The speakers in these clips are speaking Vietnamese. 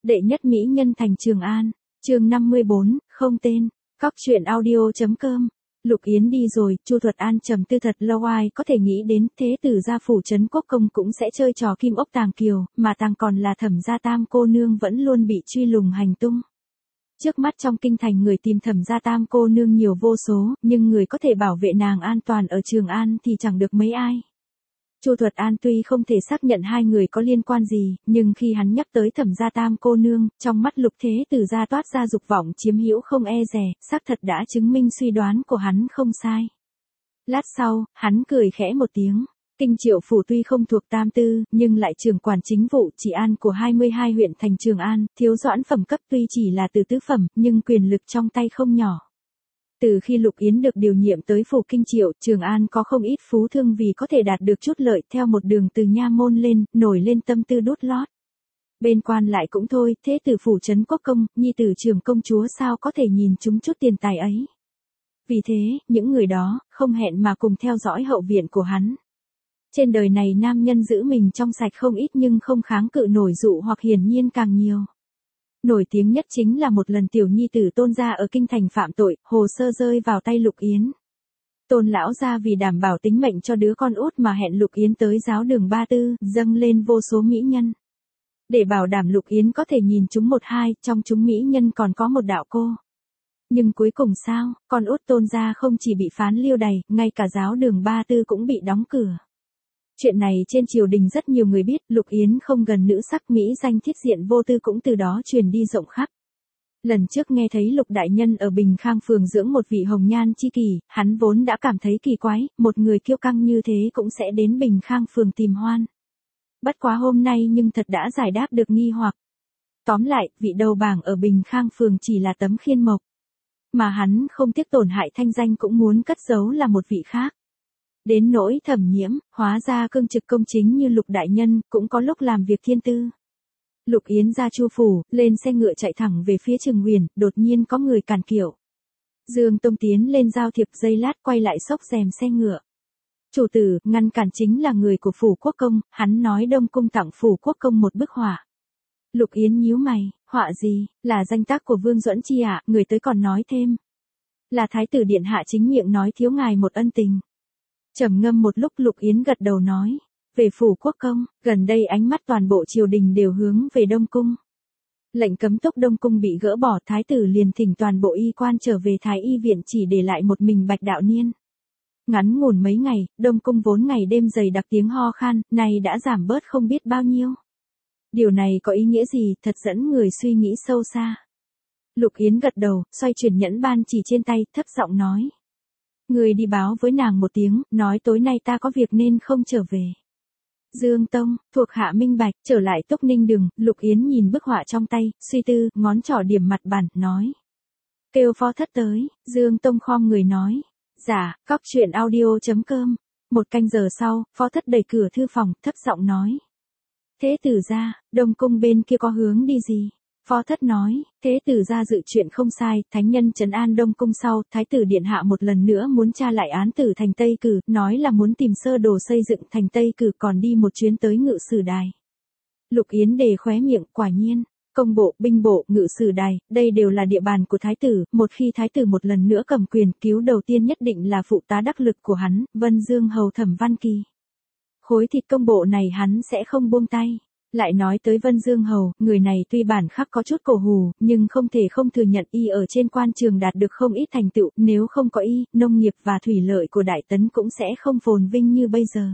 Đệ nhất mỹ nhân thành Trường An, chương 54, không tên, Cóc truyện audio.com. Lục Yến đi rồi, Chu Thuật An trầm tư thật lâu ai có thể nghĩ đến thế tử gia phủ trấn quốc công cũng sẽ chơi trò kim ốc tàng kiều, mà tàng còn là Thẩm gia tam cô nương vẫn luôn bị truy lùng hành tung. Trước mắt trong kinh thành người tìm Thẩm gia tam cô nương nhiều vô số, nhưng người có thể bảo vệ nàng an toàn ở Trường An thì chẳng được mấy ai. Chu Thuật An tuy không thể xác nhận hai người có liên quan gì, nhưng khi hắn nhắc tới Thẩm gia tam cô nương, trong mắt Lục Thế Tử gia toát ra dục vọng chiếm hữu không e dè, xác thật đã chứng minh suy đoán của hắn không sai. Lát sau, hắn cười khẽ một tiếng. Kinh Triệu phủ tuy không thuộc Tam Tư, nhưng lại trưởng quản chính vụ trị an của 22 huyện thành Trường An, thiếu doãn phẩm cấp tuy chỉ là từ tứ phẩm, nhưng quyền lực trong tay không nhỏ. Từ khi Lục Yến được điều nhiệm tới phủ Kinh Triệu, Trường An có không ít phú thương vì có thể đạt được chút lợi theo một đường từ nha môn lên, nổi lên tâm tư đút lót. Bên quan lại cũng thôi, thế tử phủ trấn quốc công, nhi tử trưởng công chúa sao có thể nhìn chúng chút tiền tài ấy. Vì thế, những người đó, không hẹn mà cùng theo dõi hậu viện của hắn. Trên đời này nam nhân giữ mình trong sạch không ít nhưng không kháng cự nổi dụ hoặc hiển nhiên càng nhiều. Nổi tiếng nhất chính là một lần tiểu nhi tử Tôn gia ở kinh thành phạm tội, hồ sơ rơi vào tay Lục Yến. Tôn lão gia vì đảm bảo tính mệnh cho đứa con út mà hẹn Lục Yến tới giáo đường Ba Tư, dâng lên vô số mỹ nhân. Để bảo đảm Lục Yến có thể nhìn chúng một hai, trong chúng mỹ nhân còn có một đạo cô. Nhưng cuối cùng sao, con út Tôn gia không chỉ bị phán liêu đày, ngay cả giáo đường Ba Tư cũng bị đóng cửa. Chuyện này trên triều đình rất nhiều người biết, Lục Yến không gần nữ sắc mỹ danh thiết diện vô tư cũng từ đó truyền đi rộng khắp. Lần trước nghe thấy Lục đại nhân ở Bình Khang phường dưỡng một vị hồng nhan chi kỷ, hắn vốn đã cảm thấy kỳ quái, một người kiêu căng như thế cũng sẽ đến Bình Khang phường tìm hoan. Bất quá hôm nay nhưng thật đã giải đáp được nghi hoặc. Tóm lại, vị đầu bảng ở Bình Khang phường chỉ là tấm khiên mộc. Mà hắn không tiếc tổn hại thanh danh cũng muốn cất giấu là một vị khác. Đến nỗi Thẩm Nhiễm, hóa ra cương trực công chính như Lục đại nhân, cũng có lúc làm việc thiên tư. Lục Yến ra Chu phủ, lên xe ngựa chạy thẳng về phía Trường Huyền, đột nhiên có người cản kiệu. Dương Tông tiến lên giao thiệp giây lát quay lại xốc rèm xe ngựa. Chủ tử, ngăn cản chính là người của phủ quốc công, hắn nói Đông cung tặng phủ quốc công một bức họa. Lục Yến nhíu mày, họa gì, là danh tác của Vương Duẫn Chi ạ, người tới còn nói thêm. Là thái tử điện hạ chính miệng nói thiếu ngài một ân tình. Trầm ngâm một lúc Lục Yến gật đầu nói, về phủ quốc công, gần đây ánh mắt toàn bộ triều đình đều hướng về Đông cung. Lệnh cấm túc Đông cung bị gỡ bỏ, thái tử liền thỉnh toàn bộ y quan trở về Thái y viện chỉ để lại một mình Bạch Đạo Niên. Ngắn ngủn mấy ngày, Đông cung vốn ngày đêm dày đặc tiếng ho khan, nay đã giảm bớt không biết bao nhiêu. Điều này có ý nghĩa gì, thật dẫn người suy nghĩ sâu xa. Lục Yến gật đầu, xoay chuyển nhẫn ban chỉ trên tay, thấp giọng nói. Người đi báo với nàng một tiếng, nói tối nay ta có việc nên không trở về. Dương Tông, thuộc hạ minh bạch, trở lại Túc Ninh Đường, Lục Yến nhìn bức họa trong tay, suy tư, ngón trỏ điểm mặt bàn, nói. Kêu phó thất tới, Dương Tông khom người nói. Dạ, Cóc truyện audio.com. Một canh giờ sau, phó thất đẩy cửa thư phòng, thấp giọng nói. Thế tử gia, Đông cung bên kia có hướng đi gì? Phó thất nói, thế tử gia dự chuyện không sai, thánh nhân trấn an Đông cung sau, thái tử điện hạ một lần nữa muốn tra lại án tử thành Tây Cử, nói là muốn tìm sơ đồ xây dựng thành Tây Cử còn đi một chuyến tới Ngự Sử Đài. Lục Yến đề khóe miệng, quả nhiên, công bộ, binh bộ, Ngự Sử Đài, đây đều là địa bàn của thái tử, một khi thái tử một lần nữa cầm quyền, cứu đầu tiên nhất định là phụ tá đắc lực của hắn, Vân Dương hầu Thẩm Văn Kỳ. Khối thịt công bộ này hắn sẽ không buông tay. Lại nói tới Vân Dương Hầu, người này tuy bản khắc có chút cổ hù, nhưng không thể không thừa nhận y ở trên quan trường đạt được không ít thành tựu, nếu không có y, nông nghiệp và thủy lợi của Đại Tấn cũng sẽ không phồn vinh như bây giờ.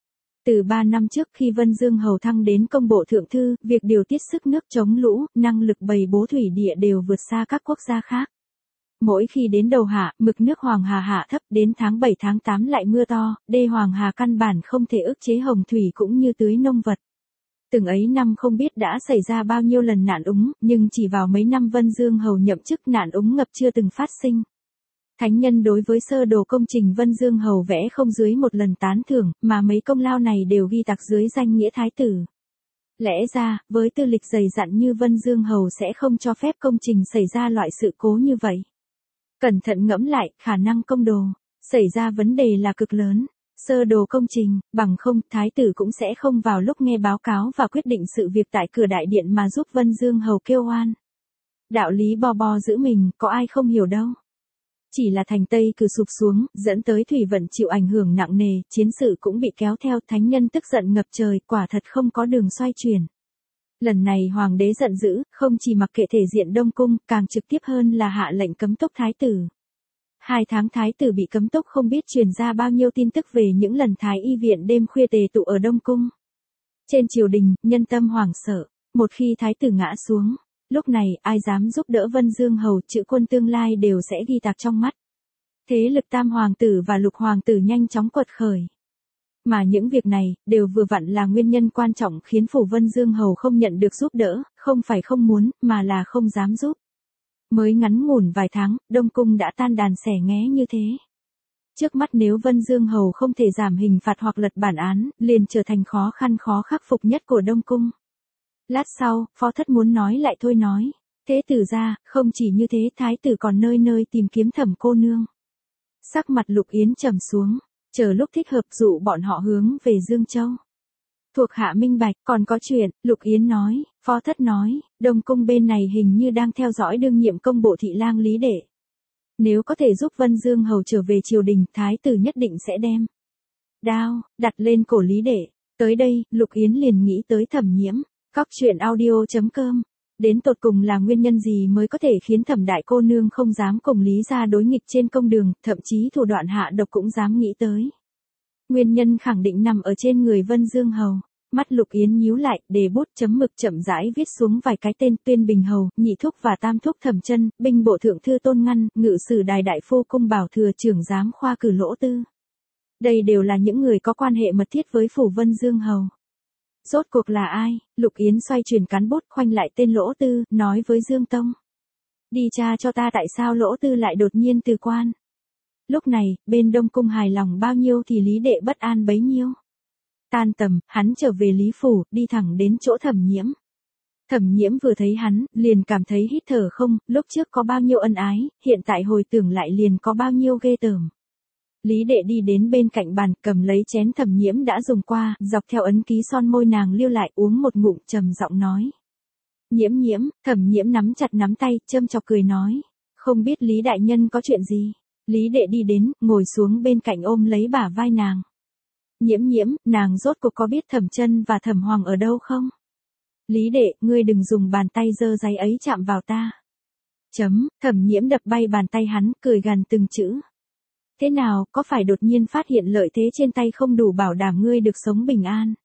Từ 3 năm trước khi Vân Dương Hầu thăng đến công bộ thượng thư, việc điều tiết sức nước chống lũ, năng lực bày bố thủy địa đều vượt xa các quốc gia khác. Mỗi khi đến đầu hạ, mực nước Hoàng Hà hạ thấp, đến tháng 7 tháng 8 lại mưa to, đê Hoàng Hà căn bản không thể ức chế hồng thủy cũng như tưới nông vật. Từng ấy năm không biết đã xảy ra bao nhiêu lần nạn úng, nhưng chỉ vào mấy năm Vân Dương Hầu nhậm chức nạn úng ngập chưa từng phát sinh. Thánh nhân đối với sơ đồ công trình Vân Dương Hầu vẽ không dưới một lần tán thưởng, mà mấy công lao này đều ghi tặc dưới danh nghĩa thái tử. Lẽ ra, với tư lịch dày dặn như Vân Dương Hầu sẽ không cho phép công trình xảy ra loại sự cố như vậy. Cẩn thận ngẫm lại, khả năng công đồ xảy ra vấn đề là cực lớn. Sơ đồ công trình, bằng không, thái tử cũng sẽ không vào lúc nghe báo cáo và quyết định sự việc tại cửa đại điện mà giúp Vân Dương Hầu kêu oan. Đạo lý bo bo giữ mình, có ai không hiểu đâu. Chỉ là thành Tây cử sụp xuống, dẫn tới thủy vận chịu ảnh hưởng nặng nề, chiến sự cũng bị kéo theo, thánh nhân tức giận ngập trời, quả thật không có đường xoay chuyển. Lần này hoàng đế giận dữ, không chỉ mặc kệ thể diện Đông Cung, càng trực tiếp hơn là hạ lệnh cấm túc thái tử. 2 tháng thái tử bị cấm túc không biết truyền ra bao nhiêu tin tức về những lần thái y viện đêm khuya tề tụ ở Đông Cung. Trên triều đình, nhân tâm hoảng sợ, một khi thái tử ngã xuống, lúc này ai dám giúp đỡ Vân Dương Hầu, chữ quân tương lai đều sẽ ghi tạc trong mắt. Thế lực tam hoàng tử và lục hoàng tử nhanh chóng quật khởi. Mà những việc này, đều vừa vặn là nguyên nhân quan trọng khiến phủ Vân Dương Hầu không nhận được giúp đỡ, không phải không muốn, mà là không dám giúp. Mới ngắn ngủn vài tháng, Đông Cung đã tan đàn xẻ nghé như thế. Trước mắt nếu Vân Dương Hầu không thể giảm hình phạt hoặc lật bản án, liền trở thành khó khăn khó khắc phục nhất của Đông Cung. Lát sau, phó thất muốn nói lại thôi nói. Thế tử ra, không chỉ như thế thái tử còn nơi nơi tìm kiếm Thẩm cô nương. Sắc mặt Lục Yến trầm xuống, chờ lúc thích hợp dụ bọn họ hướng về Dương Châu. Thuộc hạ minh bạch, còn có chuyện, Lục Yến nói, phó thất nói, Đông Cung bên này hình như đang theo dõi đương nhiệm công bộ thị lang Lý Đệ. Nếu có thể giúp Vân Dương Hầu trở về triều đình, thái tử nhất định sẽ đem đao đặt lên cổ Lý Đệ. Tới đây, Lục Yến liền nghĩ tới Thẩm Nhiễm. Cóc truyện audio.com. Đến tột cùng là nguyên nhân gì mới có thể khiến Thẩm đại cô nương không dám cùng Lý gia đối nghịch trên công đường, thậm chí thủ đoạn hạ độc cũng dám nghĩ tới. Nguyên nhân khẳng định nằm ở trên người Vân Dương Hầu. Mắt Lục Yến nhíu lại, để bút chấm mực chậm rãi viết xuống vài cái tên: Tuyên Bình Hầu, Nhị Thúc và Tam Thúc Thẩm Chân, Binh bộ thượng thư Tôn Ngăn, Ngự sử đài đại phu Cung Bảo Thừa, trưởng giám khoa cử Lỗ Tư. Đây đều là những người có quan hệ mật thiết với phủ Vân Dương Hầu. Rốt cuộc là ai? Lục Yến xoay chuyển cán bút, khoanh lại tên Lỗ Tư, nói với Dương Tông. Đi tra cho ta tại sao Lỗ Tư lại đột nhiên từ quan. Lúc này, bên Đông Cung hài lòng bao nhiêu thì Lý Đệ bất an bấy nhiêu. Tan tầm, hắn trở về Lý Phủ, đi thẳng đến chỗ Thẩm Nhiễm. Thẩm Nhiễm vừa thấy hắn, liền cảm thấy hít thở không, lúc trước có bao nhiêu ân ái, hiện tại hồi tưởng lại liền có bao nhiêu ghê tởm. Lý Đệ đi đến bên cạnh bàn, cầm lấy chén Thẩm Nhiễm đã dùng qua, dọc theo ấn ký son môi nàng lưu lại, uống một ngụm, trầm giọng nói. Nhiễm Nhiễm. Thẩm Nhiễm nắm chặt nắm tay, châm chọc cười nói. Không biết Lý đại nhân có chuyện gì. Lý Đệ đi đến, ngồi xuống bên cạnh ôm lấy bả vai nàng. Nhiễm Nhiễm, nàng rốt cuộc có biết Thẩm Chân và Thẩm Hoàng ở đâu không? Lý Đệ, ngươi đừng dùng bàn tay dơ dáy ấy chạm vào ta. Thẩm Nhiễm đập bay bàn tay hắn, cười gằn từng chữ. Thế nào, có phải đột nhiên phát hiện lợi thế trên tay không đủ bảo đảm ngươi được sống bình an?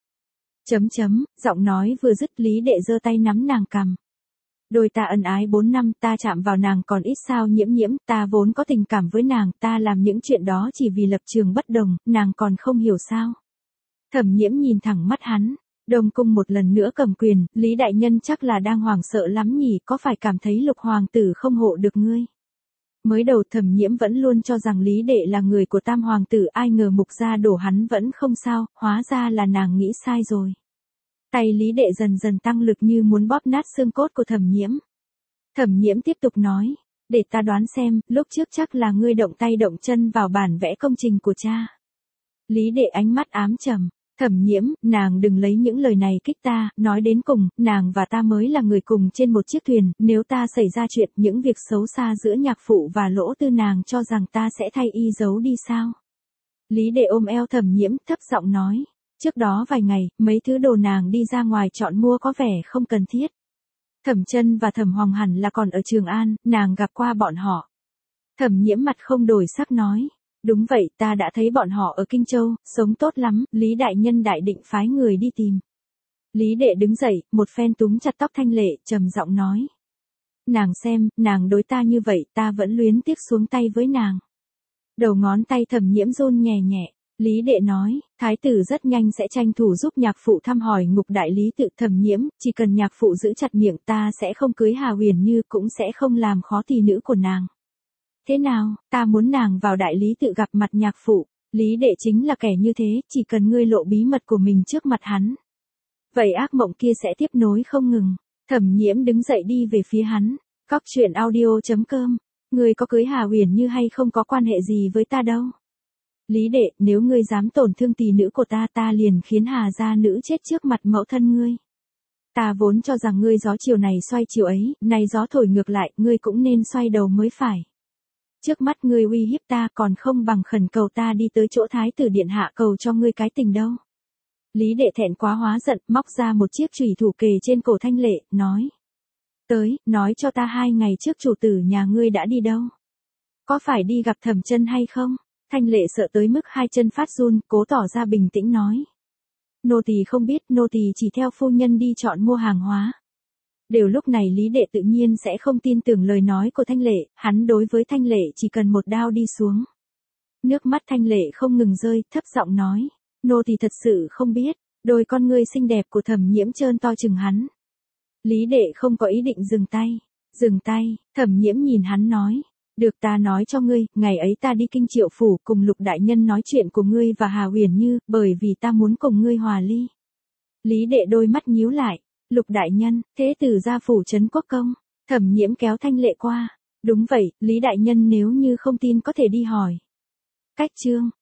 Giọng nói vừa dứt, Lý Đệ giơ tay nắm nàng cằm. Đôi ta ân ái 4 năm, ta chạm vào nàng còn ít sao? Nhiễm Nhiễm, ta vốn có tình cảm với nàng, ta làm những chuyện đó chỉ vì lập trường bất đồng, nàng còn không hiểu sao? Thẩm Nhiễm nhìn thẳng mắt hắn. Đông Cung một lần nữa cầm quyền, Lý đại nhân chắc là đang hoảng sợ lắm nhỉ, có phải cảm thấy Lục hoàng tử không hộ được ngươi? Mới đầu Thẩm Nhiễm vẫn luôn cho rằng Lý Đệ là người của tam hoàng tử, ai ngờ mục gia đổ hắn vẫn không sao, hóa ra là nàng nghĩ sai rồi. Tay Lý Đệ dần dần tăng lực như muốn bóp nát xương cốt của Thẩm Nhiễm. Thẩm Nhiễm tiếp tục nói, để ta đoán xem, lúc trước chắc là ngươi động tay động chân vào bản vẽ công trình của cha. Lý Đệ ánh mắt ám trầm. Thẩm Nhiễm, nàng đừng lấy những lời này kích ta, nói đến cùng, nàng và ta mới là người cùng trên một chiếc thuyền, nếu ta xảy ra chuyện, những việc xấu xa giữa nhạc phụ và Lỗ Tư, nàng cho rằng ta sẽ thay y giấu đi sao? Lý Đệ ôm eo Thẩm Nhiễm, thấp giọng nói, trước đó vài ngày, mấy thứ đồ nàng đi ra ngoài chọn mua có vẻ không cần thiết. Thẩm Chân và Thẩm Hoàng hẳn là còn ở Trường An, nàng gặp qua bọn họ. Thẩm Nhiễm mặt không đổi sắc nói. Đúng vậy, ta đã thấy bọn họ ở Kinh Châu, sống tốt lắm, Lý đại nhân đại định phái người đi tìm. Lý Đệ đứng dậy, một phen túm chặt tóc thanh lệ, trầm giọng nói. Nàng xem, nàng đối ta như vậy, ta vẫn luyến tiếc xuống tay với nàng. Đầu ngón tay Thẩm Nhiễm run nhẹ nhẹ. Lý Đệ nói, thái tử rất nhanh sẽ tranh thủ giúp nhạc phụ thăm hỏi ngục đại lý tự. Thẩm Nhiễm, chỉ cần nhạc phụ giữ chặt miệng, ta sẽ không cưới Hà Huyền Như, cũng sẽ không làm khó tỷ nữ của nàng. Thế nào, ta muốn nàng vào đại lý tự gặp mặt nhạc phụ. Lý Đệ chính là kẻ như thế, chỉ cần ngươi lộ bí mật của mình trước mặt hắn. Vậy ác mộng kia sẽ tiếp nối không ngừng. Thẩm Nhiễm đứng dậy đi về phía hắn. Cóc truyện audio.com. Ngươi có cưới Hà Huyền Như hay không có quan hệ gì với ta đâu. Lý đệ, nếu ngươi dám tổn thương tỷ nữ của ta, ta liền khiến Hà gia nữ chết trước mặt mẫu thân ngươi. Ta vốn cho rằng ngươi gió chiều này xoay chiều ấy, nay gió thổi ngược lại, ngươi cũng nên xoay đầu mới phải. Trước mắt ngươi uy hiếp ta còn không bằng khẩn cầu ta đi tới chỗ thái tử điện hạ cầu cho ngươi cái tình đâu. Lý đệ thẹn quá hóa giận, móc ra một chiếc chùy thủ kề trên cổ Thanh Lệ, nói. Tới, nói cho ta 2 ngày trước chủ tử nhà ngươi đã đi đâu? Có phải đi gặp Thẩm Chân hay không? Thanh Lệ sợ tới mức 2 chân phát run, cố tỏ ra bình tĩnh nói. Nô tỳ không biết, nô tỳ chỉ theo phu nhân đi chọn mua hàng hóa. Đều lúc này Lý đệ tự nhiên sẽ không tin tưởng lời nói của Thanh Lệ, hắn đối với Thanh Lệ chỉ cần một đao đi xuống. Nước mắt Thanh Lệ không ngừng rơi, thấp giọng nói. Nô tỳ thật sự không biết, đôi con ngươi xinh đẹp của Thẩm Nhiễm trơn to chừng hắn. Lý đệ không có ý định dừng tay. Dừng tay, Thẩm Nhiễm nhìn hắn nói. Được, ta nói cho ngươi, ngày ấy ta đi Kinh Triệu phủ cùng Lục đại nhân nói chuyện của ngươi và Hà Uyển Như, bởi vì ta muốn cùng ngươi hòa ly. Lý đệ đôi mắt nhíu lại. Lục đại nhân, thế tử gia phủ trấn Quốc công. Thẩm Nhiễm kéo Thanh Lệ qua. Đúng vậy, Lý đại nhân nếu như không tin có thể đi hỏi. Cách chương